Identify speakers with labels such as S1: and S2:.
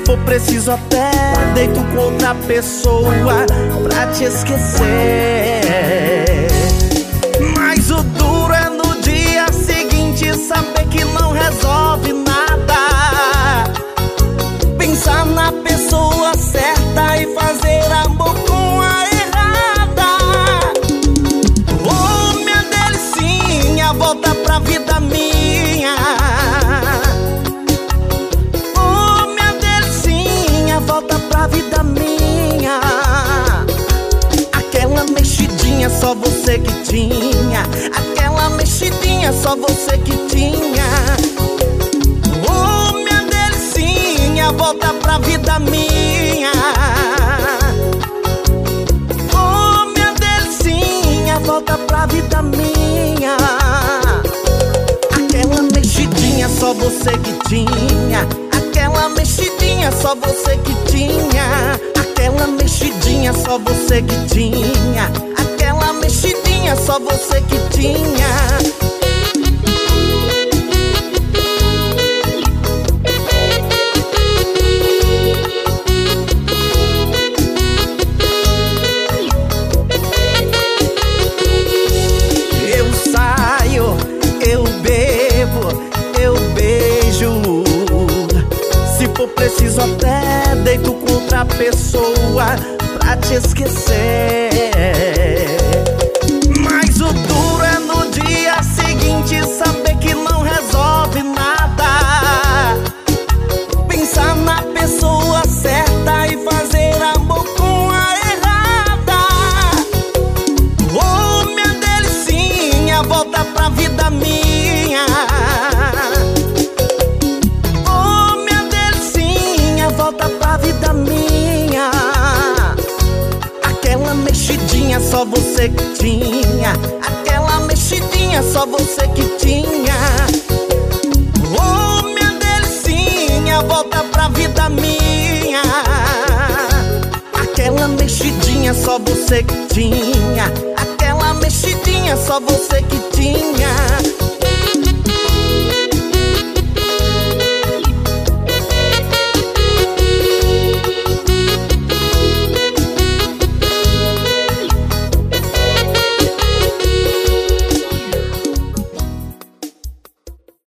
S1: for preciso até deito com outra pessoa pra te esquecer. Mas o duro é no dia seguinte saber que não resolve nada. Pensar na pessoa certa e fazer amor com a errada. Oh, minha delicinha, volta pra vida minha. Oh, minha delicinha, volta pra vida minha. Aquela mexidinha só você que tinha. Aquela mexidinha só você que tinha. Oh, minha delicinha, volta pra vida minha. Oh, minha delicinha, volta pra vida minha. Aquela mexidinha só você que tinha. Aquela mexidinha só você que tinha. Aquela mexidinha só você que tinha. Aquela mexidinha só você que tinha. Eu saio, eu bebo, eu beijo. Se for preciso até deito com outra pessoa pra te esquecer. Mas o duro é no dia seguinte saber que não resolve nada. Pensar na pessoa certa e fazer amor com a errada. Oh, minha delicinha, volta pra vida minha. Oh, minha delicinha, volta pra vida minha. Aquela mexidinha só você que tinha. Aquela mexidinha só você que tinha. Oh, minha delicinha, volta pra vida minha. Aquela mexidinha só você que tinha. Aquela mexidinha só você que tinha.